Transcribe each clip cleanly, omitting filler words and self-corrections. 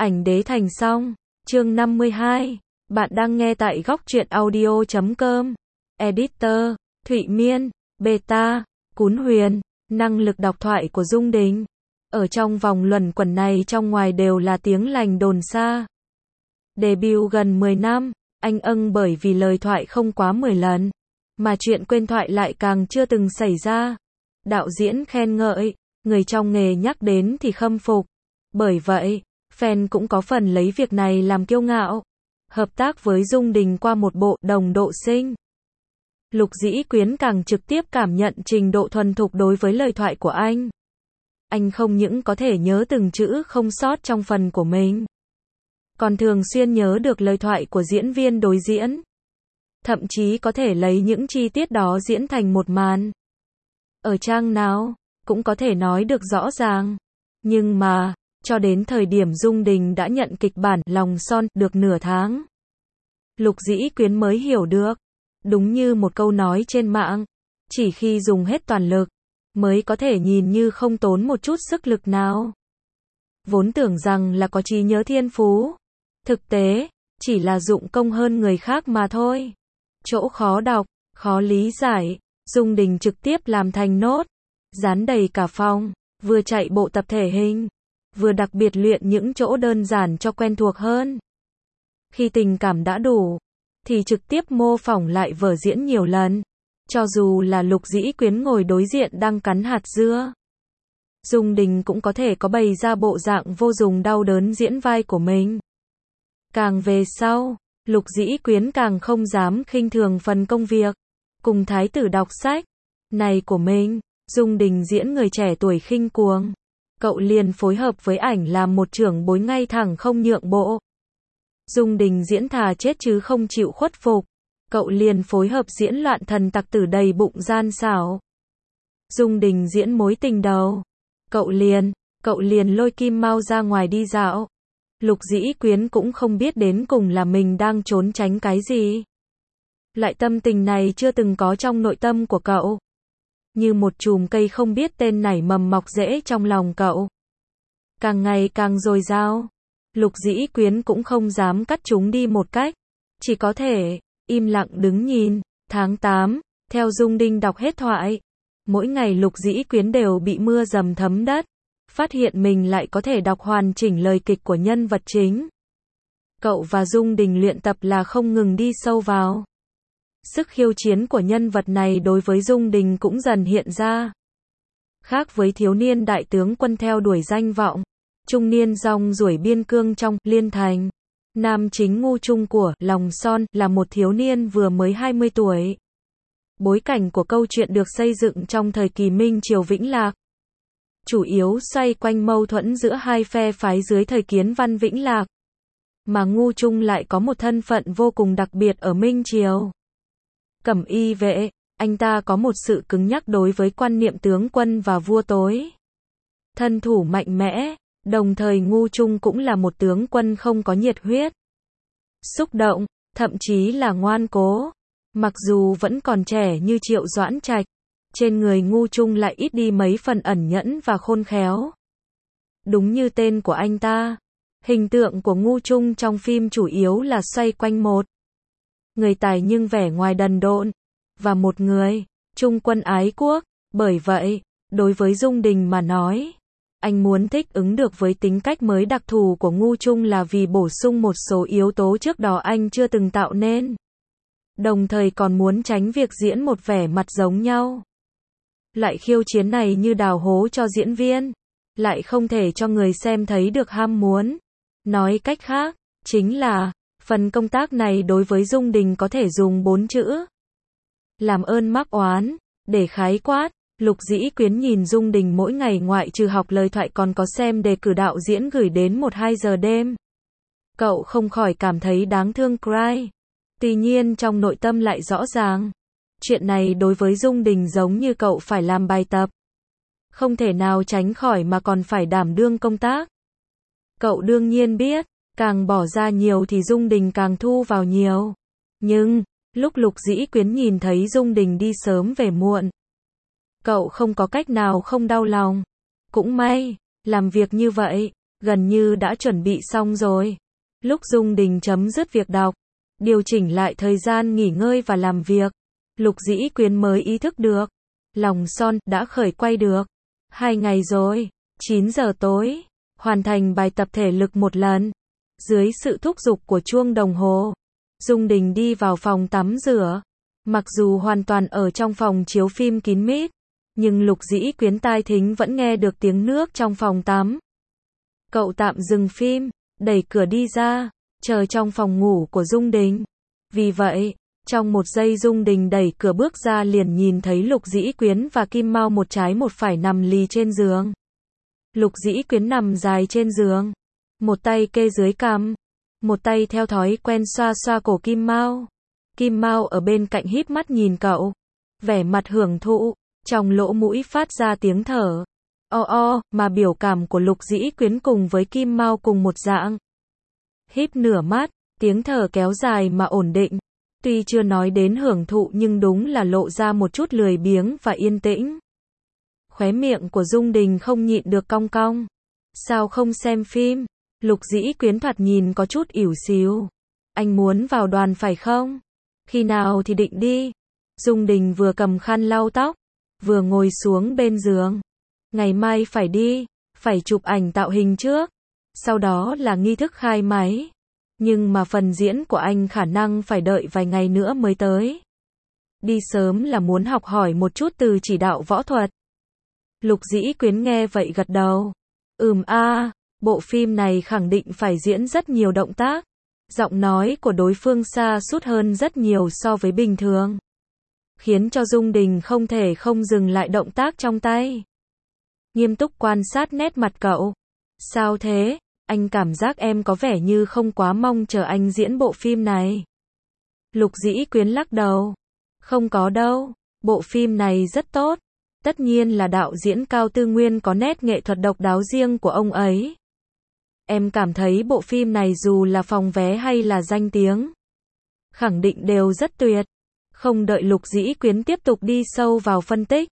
Ảnh đế thành xong. Chương 52. Bạn đang nghe tại góc truyện audio.com. Editor: Thụy Miên. Beta: Cún Huyền. Năng lực đọc thoại của Dung Đình. Ở trong vòng luẩn quẩn này trong ngoài đều là tiếng lành đồn xa. Debut gần 10 năm, anh âng bởi vì lời thoại không quá 10 lần. Mà chuyện quên thoại lại càng chưa từng xảy ra. Đạo diễn khen ngợi, người trong nghề nhắc đến thì khâm phục. Bởi vậy, fan cũng có phần lấy việc này làm kiêu ngạo. Hợp tác với Dung Đình qua một bộ Đồng Độ Sinh. Lục Dĩ Quyến càng trực tiếp cảm nhận trình độ thuần thục đối với lời thoại của anh. Anh không những có thể nhớ từng chữ không sót trong phần của mình, còn thường xuyên nhớ được lời thoại của diễn viên đối diễn. Thậm chí có thể lấy những chi tiết đó diễn thành một màn. Ở trang nào, cũng có thể nói được rõ ràng. Nhưng mà, cho đến thời điểm Dung Đình đã nhận kịch bản Lòng Son được nửa tháng, Lục Dĩ Quyến mới hiểu được. Đúng như một câu nói trên mạng, chỉ khi dùng hết toàn lực, mới có thể nhìn như không tốn một chút sức lực nào. Vốn tưởng rằng là có trí nhớ thiên phú. Thực tế, chỉ là dụng công hơn người khác mà thôi. Chỗ khó đọc, khó lý giải, Dung Đình trực tiếp làm thành nốt. Dán đầy cả phòng, vừa chạy bộ tập thể hình, vừa đặc biệt luyện những chỗ đơn giản cho quen thuộc hơn. Khi tình cảm đã đủ, thì trực tiếp mô phỏng lại vở diễn nhiều lần. Cho dù là Lục Dĩ Quyến ngồi đối diện đang cắn hạt dưa, Dung Đình cũng có thể có bày ra bộ dạng vô dùng đau đớn diễn vai của mình. Càng về sau, Lục Dĩ Quyến càng không dám khinh thường phần công việc cùng thái tử đọc sách này của mình. Dung Đình diễn người trẻ tuổi khinh cuồng, cậu liền phối hợp với ảnh làm một trưởng bối ngay thẳng không nhượng bộ. Dung Đình diễn thà chết chứ không chịu khuất phục, cậu liền phối hợp diễn loạn thần tặc tử đầy bụng gian xảo. Dung Đình diễn mối tình đầu, cậu liền lôi Kim Mao ra ngoài đi dạo. Lục Dĩ Quyến cũng không biết đến cùng là mình đang trốn tránh cái gì. Loại tâm tình này chưa từng có trong nội tâm của cậu. Như một chùm cây không biết tên nảy mầm mọc rễ trong lòng cậu. Càng ngày càng dồi dào. Lục Dĩ Quyến cũng không dám cắt chúng đi một cách. Chỉ có thể im lặng đứng nhìn. Tháng 8, theo Dung Đình đọc hết thoại. Mỗi ngày Lục Dĩ Quyến đều bị mưa dầm thấm đất. Phát hiện mình lại có thể đọc hoàn chỉnh lời kịch của nhân vật chính. Cậu và Dung Đình luyện tập là không ngừng đi sâu vào. Sức khiêu chiến của nhân vật này đối với Dung Đình cũng dần hiện ra. Khác với thiếu niên đại tướng quân theo đuổi danh vọng, trung niên rong ruổi biên cương trong Liên Thành, nam chính Ngu Trung của Lòng Son là một thiếu niên vừa mới 20 tuổi. Bối cảnh của câu chuyện được xây dựng trong thời kỳ Minh Triều Vĩnh Lạc, chủ yếu xoay quanh mâu thuẫn giữa hai phe phái dưới thời Kiến Văn Vĩnh Lạc. Mà Ngu Trung lại có một thân phận vô cùng đặc biệt ở Minh Triều. Cẩm y vệ, anh ta có một sự cứng nhắc đối với quan niệm tướng quân và vua tối. Thân thủ mạnh mẽ, đồng thời Ngu Trung cũng là một tướng quân không có nhiệt huyết, xúc động, thậm chí là ngoan cố. Mặc dù vẫn còn trẻ như Triệu Doãn Trạch, trên người Ngu Trung lại ít đi mấy phần ẩn nhẫn và khôn khéo. Đúng như tên của anh ta, hình tượng của Ngu Trung trong phim chủ yếu là xoay quanh một người tài nhưng vẻ ngoài đần độn, và một người trung quân ái quốc. Bởi vậy, đối với Dung Đình mà nói, anh muốn thích ứng được với tính cách mới đặc thù của Ngu Trung là vì bổ sung một số yếu tố trước đó anh chưa từng tạo nên. Đồng thời còn muốn tránh việc diễn một vẻ mặt giống nhau. Loại khiêu chiến này như đào hố cho diễn viên, lại không thể cho người xem thấy được ham muốn. Nói cách khác, chính là, phần công tác này đối với Dung Đình có thể dùng 4 chữ: làm ơn mắc oán, để khái quát. Lục Dĩ Quyến nhìn Dung Đình mỗi ngày ngoại trừ học lời thoại còn có xem đề cử đạo diễn gửi đến 1-2 giờ đêm. Cậu không khỏi cảm thấy đáng thương cry. Tuy nhiên trong nội tâm lại rõ ràng, chuyện này đối với Dung Đình giống như cậu phải làm bài tập. Không thể nào tránh khỏi mà còn phải đảm đương công tác. Cậu đương nhiên biết, càng bỏ ra nhiều thì Dung Đình càng thu vào nhiều. Nhưng, lúc Lục Dĩ Quyến nhìn thấy Dung Đình đi sớm về muộn, cậu không có cách nào không đau lòng. Cũng may, làm việc như vậy, gần như đã chuẩn bị xong rồi. Lúc Dung Đình chấm dứt việc đọc, điều chỉnh lại thời gian nghỉ ngơi và làm việc, Lục Dĩ Quyến mới ý thức được. Lòng son đã khởi quay được. 2 ngày rồi, 9 giờ tối, hoàn thành bài tập thể lực một lần. Dưới sự thúc giục của chuông đồng hồ, Dung Đình đi vào phòng tắm rửa. Mặc dù hoàn toàn ở trong phòng chiếu phim kín mít, nhưng Lục Dĩ Quyến tai thính vẫn nghe được tiếng nước trong phòng tắm. Cậu tạm dừng phim, đẩy cửa đi ra, chờ trong phòng ngủ của Dung Đình. Vì vậy, trong một giây Dung Đình đẩy cửa bước ra liền nhìn thấy Lục Dĩ Quyến và Kim Mao một trái một phải nằm lì trên giường. Lục Dĩ Quyến nằm dài trên giường, một tay kê dưới cằm, một tay theo thói quen xoa xoa cổ Kim Mao. Kim Mao ở bên cạnh híp mắt nhìn cậu, vẻ mặt hưởng thụ, trong lỗ mũi phát ra tiếng thở. Mà biểu cảm của Lục Dĩ Quyến cùng với Kim Mao cùng một dạng. Híp nửa mắt, tiếng thở kéo dài mà ổn định. Tuy chưa nói đến hưởng thụ nhưng đúng là lộ ra một chút lười biếng và yên tĩnh. Khóe miệng của Dung Đình không nhịn được cong cong. Sao không xem phim? Lục Dĩ Quyến thoạt nhìn có chút ỉu xìu. Anh muốn vào đoàn phải không? Khi nào thì định đi? Dung Đình vừa cầm khăn lau tóc, vừa ngồi xuống bên giường. Ngày mai phải đi, phải chụp ảnh tạo hình trước. Sau đó là nghi thức khai máy. Nhưng mà phần diễn của anh khả năng phải đợi vài ngày nữa mới tới. Đi sớm là muốn học hỏi một chút từ chỉ đạo võ thuật. Lục Dĩ Quyến nghe vậy gật đầu. Bộ phim này khẳng định phải diễn rất nhiều động tác. Giọng nói của đối phương xa sút hơn rất nhiều so với bình thường, khiến cho Dung Đình không thể không dừng lại động tác trong tay. Nghiêm túc quan sát nét mặt cậu. Sao thế? Anh cảm giác em có vẻ như không quá mong chờ anh diễn bộ phim này. Lục Dĩ Quyến lắc đầu. Không có đâu, bộ phim này rất tốt. Tất nhiên là đạo diễn Cao Tư Nguyên có nét nghệ thuật độc đáo riêng của ông ấy. Em cảm thấy bộ phim này dù là phòng vé hay là danh tiếng, khẳng định đều rất tuyệt. Không đợi Lục Dĩ Quyến tiếp tục đi sâu vào phân tích,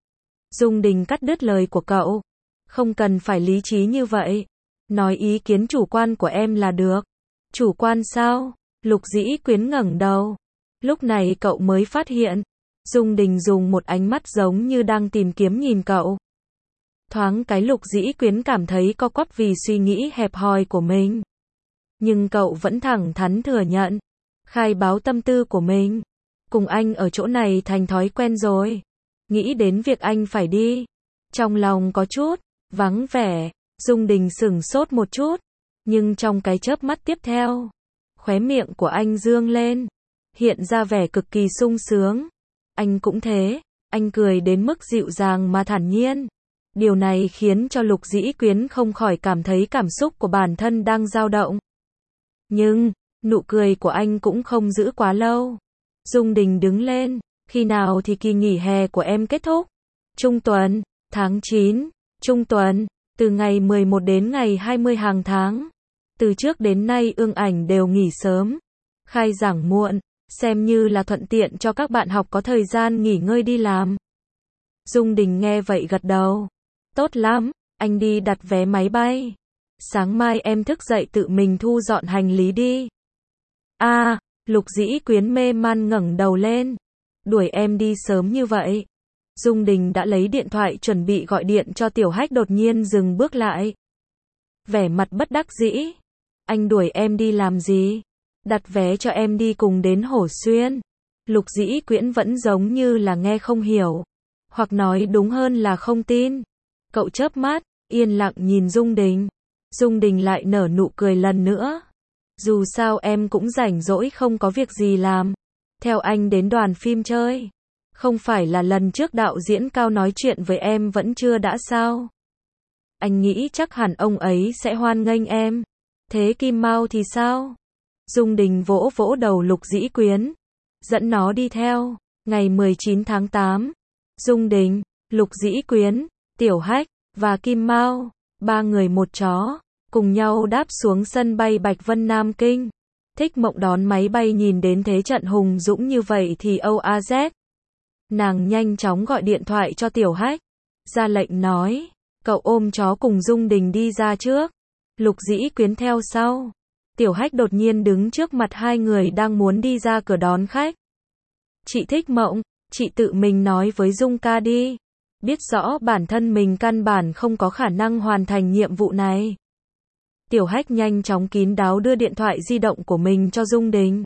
Dung Đình cắt đứt lời của cậu. Không cần phải lý trí như vậy. Nói ý kiến chủ quan của em là được. Chủ quan sao? Lục Dĩ Quyến ngẩng đầu. Lúc này cậu mới phát hiện, Dung Đình dùng một ánh mắt giống như đang tìm kiếm nhìn cậu. Thoáng cái Lục Dĩ Quyến cảm thấy co quắp vì suy nghĩ hẹp hòi của mình. Nhưng cậu vẫn thẳng thắn thừa nhận, khai báo tâm tư của mình. Cùng anh ở chỗ này thành thói quen rồi. Nghĩ đến việc anh phải đi, trong lòng có chút vắng vẻ. Dung Đình sửng sốt một chút, nhưng trong cái chớp mắt tiếp theo, khóe miệng của anh dương lên, hiện ra vẻ cực kỳ sung sướng. Anh cũng thế, anh cười đến mức dịu dàng mà thản nhiên. Điều này khiến cho Lục Dĩ Quyến không khỏi cảm thấy cảm xúc của bản thân đang dao động. Nhưng, nụ cười của anh cũng không giữ quá lâu. Dung Đình đứng lên, khi nào thì kỳ nghỉ hè của em kết thúc? Trung tuần, tháng 9, trung tuần, từ ngày 11 đến ngày 20 hàng tháng. Từ trước đến nay Ương Ảnh đều nghỉ sớm, khai giảng muộn, xem như là thuận tiện cho các bạn học có thời gian nghỉ ngơi đi làm. Dung Đình nghe vậy gật đầu. Tốt lắm, anh đi đặt vé máy bay. Sáng mai em thức dậy tự mình thu dọn hành lý đi. Lục Dĩ Quyến mê man ngẩng đầu lên. Đuổi em đi sớm như vậy? Dung Đình đã lấy điện thoại chuẩn bị gọi điện cho Tiểu Hách, đột nhiên dừng bước lại. Vẻ mặt bất đắc dĩ. Anh đuổi em đi làm gì? Đặt vé cho em đi cùng đến Hổ Xuyên. Lục Dĩ Quyến vẫn giống như là nghe không hiểu, hoặc nói đúng hơn là không tin. Cậu chớp mắt, yên lặng nhìn Dung Đình. Dung Đình lại nở nụ cười lần nữa. Dù sao em cũng rảnh rỗi không có việc gì làm. Theo anh đến đoàn phim chơi. Không phải là lần trước đạo diễn Cao nói chuyện với em vẫn chưa đã sao? Anh nghĩ chắc hẳn ông ấy sẽ hoan nghênh em. Thế Kim Mao thì sao? Dung Đình vỗ vỗ đầu Lục Dĩ Quyến. Dẫn nó đi theo. Ngày 19 tháng 8. Dung Đình, Lục Dĩ Quyến, Tiểu Hách và Kim Mao, 3 người một chó, cùng nhau đáp xuống sân bay Bạch Vân Nam Kinh. Thích Mộng đón máy bay nhìn đến thế trận hùng dũng như vậy thì OAZ. Nàng nhanh chóng gọi điện thoại cho Tiểu Hách, ra lệnh nói, cậu ôm chó cùng Dung Đình đi ra trước. Lục Dĩ Quyến theo sau. Tiểu Hách đột nhiên đứng trước mặt hai người đang muốn đi ra cửa đón khách. Chị Thích Mộng, chị tự mình nói với Dung ca đi. Biết rõ bản thân mình căn bản không có khả năng hoàn thành nhiệm vụ này. Tiểu Hách nhanh chóng kín đáo đưa điện thoại di động của mình cho Dung Đình.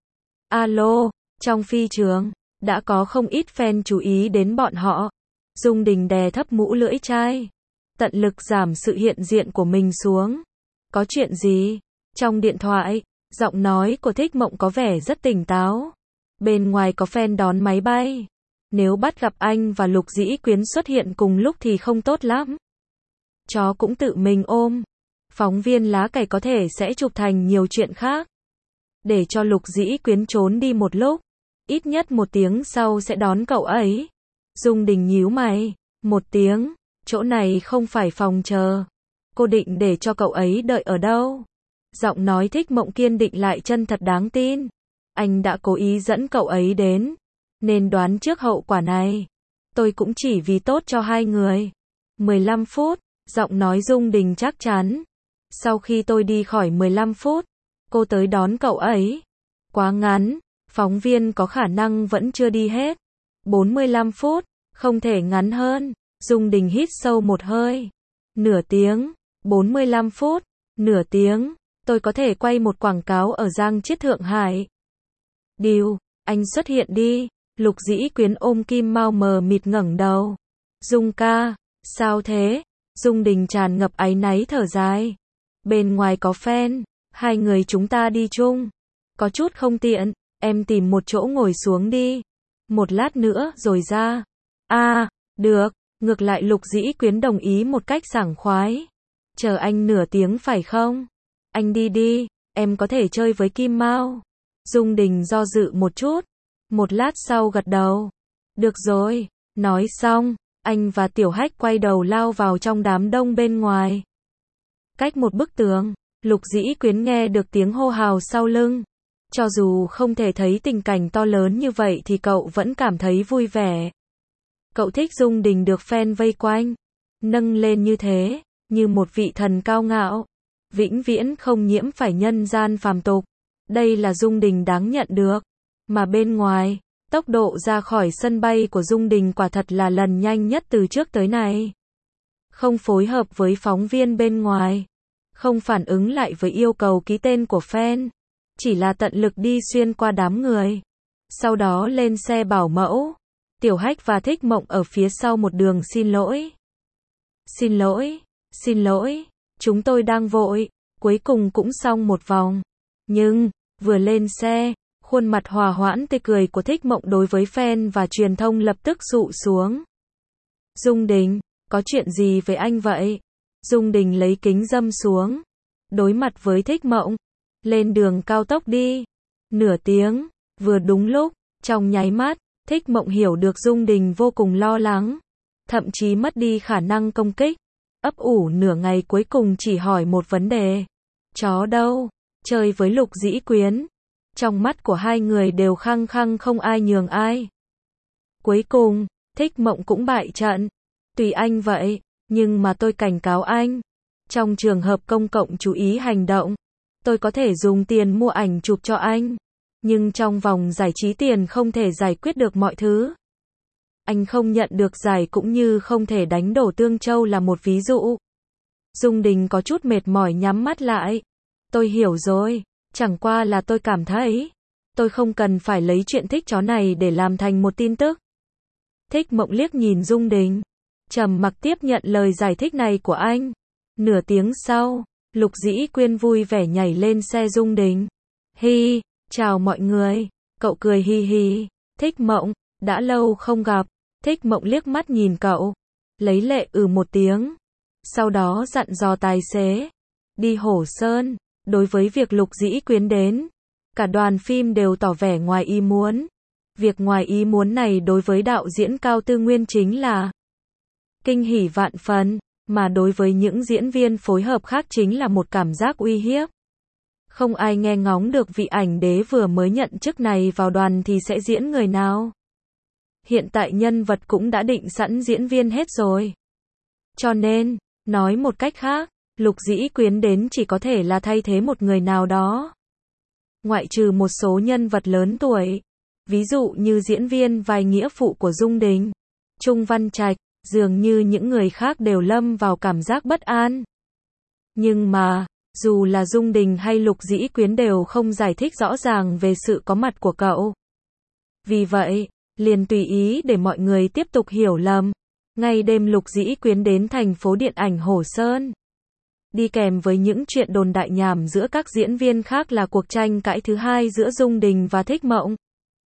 Alo, trong phi trường, đã có không ít fan chú ý đến bọn họ. Dung Đình đè thấp mũ lưỡi chai, tận lực giảm sự hiện diện của mình xuống. Có chuyện gì? Trong điện thoại, giọng nói của Thích Mộng có vẻ rất tỉnh táo. Bên ngoài có fan đón máy bay. Nếu bắt gặp anh và Lục Dĩ Quyến xuất hiện cùng lúc thì không tốt lắm. Chó cũng tự mình ôm. Phóng viên lá cải có thể sẽ chụp thành nhiều chuyện khác. Để cho Lục Dĩ Quyến trốn đi một lúc. Ít nhất 1 tiếng sau sẽ đón cậu ấy. Dung Đình nhíu mày. 1 tiếng, chỗ này không phải phòng chờ. Cô định để cho cậu ấy đợi ở đâu? Giọng nói Thích Mộng kiên định lại chân thật đáng tin. Anh đã cố ý dẫn cậu ấy đến, nên đoán trước hậu quả này. Tôi cũng chỉ vì tốt cho hai người. 15 phút, giọng nói Dung Đình chắc chắn. Sau khi tôi đi khỏi 15 phút, cô tới đón cậu ấy. Quá ngắn, phóng viên có khả năng vẫn chưa đi hết. 45 phút, không thể ngắn hơn. Dung Đình hít sâu một hơi. Nửa tiếng, 45 phút, nửa tiếng, tôi có thể quay một quảng cáo ở Giang Chiết Thượng Hải. Điều, anh xuất hiện đi. Lục Dĩ Quyến ôm Kim Mao mờ mịt ngẩng đầu. Dung ca, sao thế? Dung Đình tràn ngập áy náy thở dài. Bên ngoài có fan, hai người chúng ta đi chung. Có chút không tiện, em tìm một chỗ ngồi xuống đi. Một lát nữa rồi ra. Được, ngược lại Lục Dĩ Quyến đồng ý một cách sảng khoái. Chờ anh nửa tiếng phải không? Anh đi đi, em có thể chơi với Kim Mao. Dung Đình do dự một chút. Một lát sau gật đầu. Được rồi, nói xong, anh và Tiểu Hách quay đầu lao vào trong đám đông bên ngoài. Cách một bức tường, Lục Dĩ Quyến nghe được tiếng hô hào sau lưng. Cho dù không thể thấy tình cảnh to lớn như vậy thì cậu vẫn cảm thấy vui vẻ. Cậu thích Dung Đình được fan vây quanh, nâng lên như thế, như một vị thần cao ngạo, vĩnh viễn không nhiễm phải nhân gian phàm tục. Đây là Dung Đình đáng nhận được. Mà bên ngoài, tốc độ ra khỏi sân bay của Dung Đình quả thật là lần nhanh nhất từ trước tới nay. Không phối hợp với phóng viên bên ngoài, không phản ứng lại với yêu cầu ký tên của fan, chỉ là tận lực đi xuyên qua đám người. Sau đó lên xe bảo mẫu. Tiểu Hách và Thích Mộng ở phía sau một đường xin lỗi. Xin lỗi, chúng tôi đang vội. Cuối cùng cũng xong một vòng. Nhưng, vừa lên xe, khuôn mặt hòa hoãn tươi cười của Thích Mộng đối với fan và truyền thông lập tức dụ xuống. Dung Đình, có chuyện gì với anh vậy? Dung Đình lấy kính râm xuống, đối mặt với Thích Mộng. Lên đường cao tốc đi. Nửa tiếng, vừa đúng lúc, trong nháy mắt, Thích Mộng hiểu được Dung Đình vô cùng lo lắng, thậm chí mất đi khả năng công kích. Ấp ủ nửa ngày cuối cùng chỉ hỏi một vấn đề. Chó đâu? Chơi với Lục Dĩ Quyến. Trong mắt của hai người đều khăng khăng không ai nhường ai. Cuối cùng, Thích Mộng cũng bại trận. Tùy anh vậy, nhưng mà tôi cảnh cáo anh. Trong trường hợp công cộng chú ý hành động, tôi có thể dùng tiền mua ảnh chụp cho anh. Nhưng trong vòng giải trí tiền không thể giải quyết được mọi thứ. Anh không nhận được giải cũng như không thể đánh đổ Tương Châu là một ví dụ. Dung Đình có chút mệt mỏi nhắm mắt lại. Tôi hiểu rồi, chẳng qua là tôi cảm thấy tôi không cần phải lấy chuyện thích chó này để làm thành một tin tức. Thích Mộng liếc nhìn Dung Đình, trầm mặc tiếp nhận lời giải thích này của anh. Nửa tiếng sau, Lục Dĩ Quyên vui vẻ nhảy lên xe Dung Đình. Hi, chào mọi người. Cậu cười hi hi. Thích Mộng, đã lâu không gặp. Thích Mộng liếc mắt nhìn cậu, lấy lệ một tiếng. Sau đó dặn dò tài xế đi Hổ Sơn. Đối với việc Lục Dĩ Quyến đến, cả đoàn phim đều tỏ vẻ ngoài ý muốn. Việc ngoài ý muốn này đối với đạo diễn Cao Tư Nguyên chính là kinh hỉ vạn phần, mà đối với những diễn viên phối hợp khác chính là một cảm giác uy hiếp. Không ai nghe ngóng được vị ảnh đế vừa mới nhận chức này vào đoàn thì sẽ diễn người nào. Hiện tại nhân vật cũng đã định sẵn diễn viên hết rồi. Cho nên, nói một cách khác, Lục Dĩ Quyến đến chỉ có thể là thay thế một người nào đó. Ngoại trừ một số nhân vật lớn tuổi, ví dụ như diễn viên vai nghĩa phụ của Dung Đình, Trung Văn Trạch, dường như những người khác đều lâm vào cảm giác bất an. Nhưng mà, dù là Dung Đình hay Lục Dĩ Quyến đều không giải thích rõ ràng về sự có mặt của cậu. Vì vậy, liền tùy ý để mọi người tiếp tục hiểu lầm. Ngay đêm Lục Dĩ Quyến đến thành phố điện ảnh Hồ Sơn. Đi kèm với những chuyện đồn đại nhảm giữa các diễn viên khác là cuộc tranh cãi thứ hai giữa Dung Đình và Thích Mộng.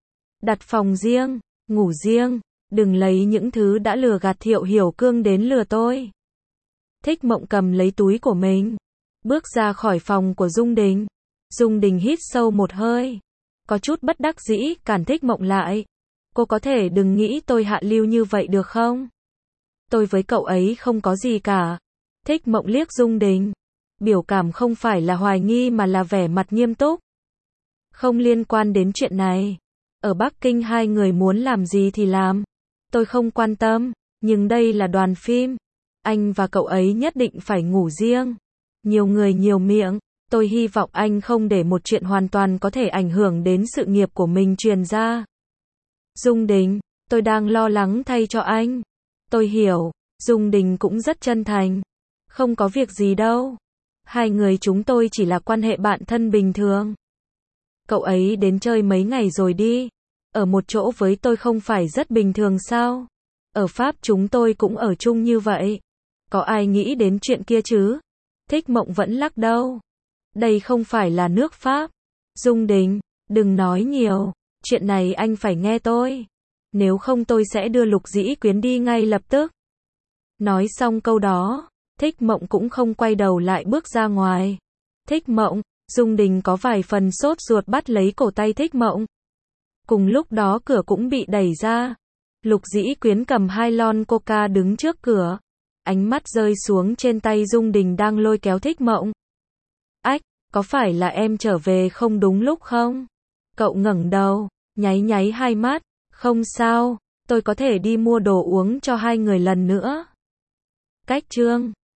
Đặt phòng riêng, ngủ riêng, đừng lấy những thứ đã lừa gạt Thiệu Hiểu Cương đến lừa tôi. Thích Mộng cầm lấy túi của mình, bước ra khỏi phòng của Dung Đình. Dung Đình hít sâu một hơi, có chút bất đắc dĩ cản Thích Mộng lại. Cô có thể đừng nghĩ tôi hạ lưu như vậy được không? Tôi với cậu ấy không có gì cả. Thích Mộng liếc Dung Đình. Biểu cảm không phải là hoài nghi mà là vẻ mặt nghiêm túc. Không liên quan đến chuyện này. Ở Bắc Kinh hai người muốn làm gì thì làm. Tôi không quan tâm, nhưng đây là đoàn phim. Anh và cậu ấy nhất định phải ngủ riêng. Nhiều người nhiều miệng. Tôi hy vọng anh không để một chuyện hoàn toàn có thể ảnh hưởng đến sự nghiệp của mình truyền ra. Dung Đình, tôi đang lo lắng thay cho anh. Tôi hiểu, Dung Đình cũng rất chân thành. Không có việc gì đâu. Hai người chúng tôi chỉ là quan hệ bạn thân bình thường. Cậu ấy đến chơi mấy ngày rồi đi. Ở một chỗ với tôi không phải rất bình thường sao? Ở Pháp chúng tôi cũng ở chung như vậy. Có ai nghĩ đến chuyện kia chứ? Thích Mộng vẫn lắc đầu. Đây không phải là nước Pháp. Dung Đình, đừng nói nhiều. Chuyện này anh phải nghe tôi. Nếu không tôi sẽ đưa Lục Dĩ Quyến đi ngay lập tức. Nói xong câu đó, Thích Mộng cũng không quay đầu lại bước ra ngoài. Thích Mộng, Dung Đình có vài phần sốt ruột bắt lấy cổ tay Thích Mộng. Cùng lúc đó cửa cũng bị đẩy ra. Lục Dĩ Quyến cầm 2 lon coca đứng trước cửa. Ánh mắt rơi xuống trên tay Dung Đình đang lôi kéo Thích Mộng. Ách, có phải là em trở về không đúng lúc không? Cậu ngẩng đầu, nháy hai mắt. Không sao, tôi có thể đi mua đồ uống cho hai người lần nữa. Cách chương